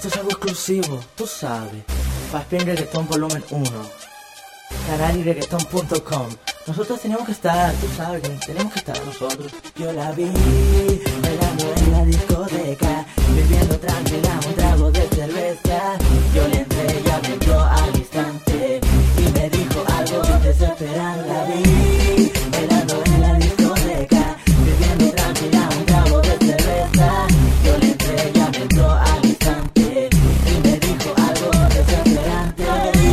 Esto es algo exclusivo, tú sabes. Paspin Reggaeton Volumen 1. Canarireggaeton.com. Nosotros tenemos que estar, tú sabes que tenemos que estar nosotros. Yo la vi bailando en la discoteca, bebiendo tranquila un trago de cerveza. Yo le entré, ella me entró al instante y me dijo algo bien desesperante. La vi bailando en la discoteca, bebiendo tranquila un trago de cerveza. Yo le entré, ella me entró al instante y me dijo algo desesperante.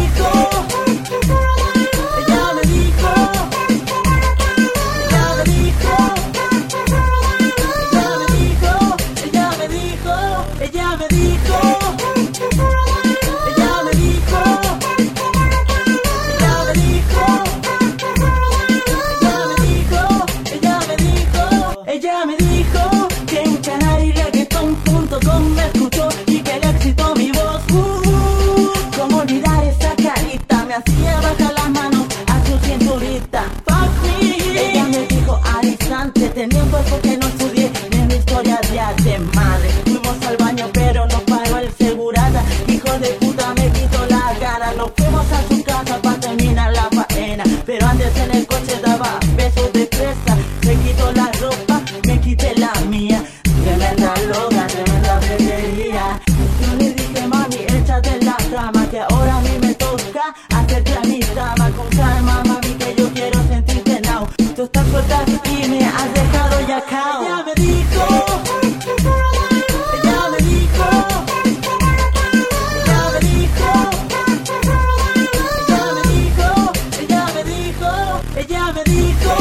Ella me dijo que en canarireggaeton.com me escuchó y que le excitó mi voz. Cómo olvidar esa carita, me hacía bajar las manos a su cinturita. Fuck me. Ella me dijo al instante, tenía un cuerpo que no estudié ni en mi historia de arte. Madre, fuimos al baño pero nos paró el segurata. Hijo de puta me quitó la gana. Nos fuimos a su casa para terminar la faena, pero antes en el coche daba besos de fresa. Me quitó la ropa, me quité la mía. Tremenda loca, tremenda feria. Yo le dije, mami, échate la cama, que ahora a mí me toca hacerte a mi cama. Con calma, mami, que yo quiero sentirte now. Tú estás suelta y me has dejado ya cao. Ella me dijo, ella me dijo, ella me dijo, ella me dijo, ella me dijo, ella me dijo.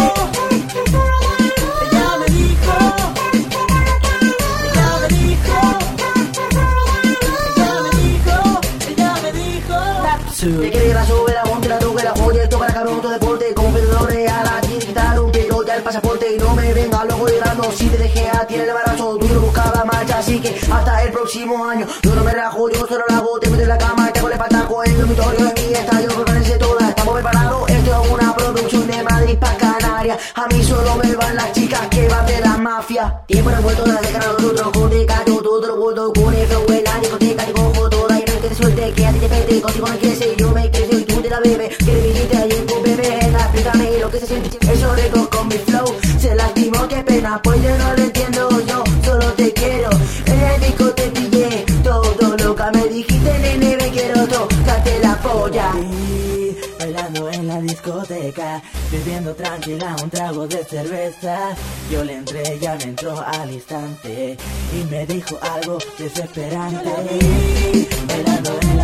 Te quiere la sube, la monte, la truque, la joya, esto para cabrón, todo deporte, como perdedor real, aquí quitaron, pero ya el pasaporte y no me venga luego llorando, si te dejé a ti en el embarazo, tú no buscabas marcha, así que hasta el próximo año, yo no me rajo, yo solo la hago, te meto en la cama, te hago el espataco, el dormitorio de mi estadio, permanece toda, estamos preparados, esto es una producción de Madrid pa' Canarias, a mí solo me van las chicas que van de la mafia, tiempo no vuelto a dejar a nosotros, jodeca, yo todo lo vuelto con el flow en la discoteca, te cojo toda y no te suelte, que a ti te pete, contigo no quieres ser, yo me crecí y tú te la bebes, que le viniste ayer con bebé, explícame lo que se siente, eso rico con mi flow, se lastimó, qué pena, pues yo no lo entiendo, yo solo te quiero, en el disco te pillé, todo lo que me dijiste, nene, me quiero tocarte la polla. Bailando en la discoteca, bebiendo tranquila un trago de cerveza. Yo le entré, ella me entró al instante y me dijo algo desesperante. Bailando en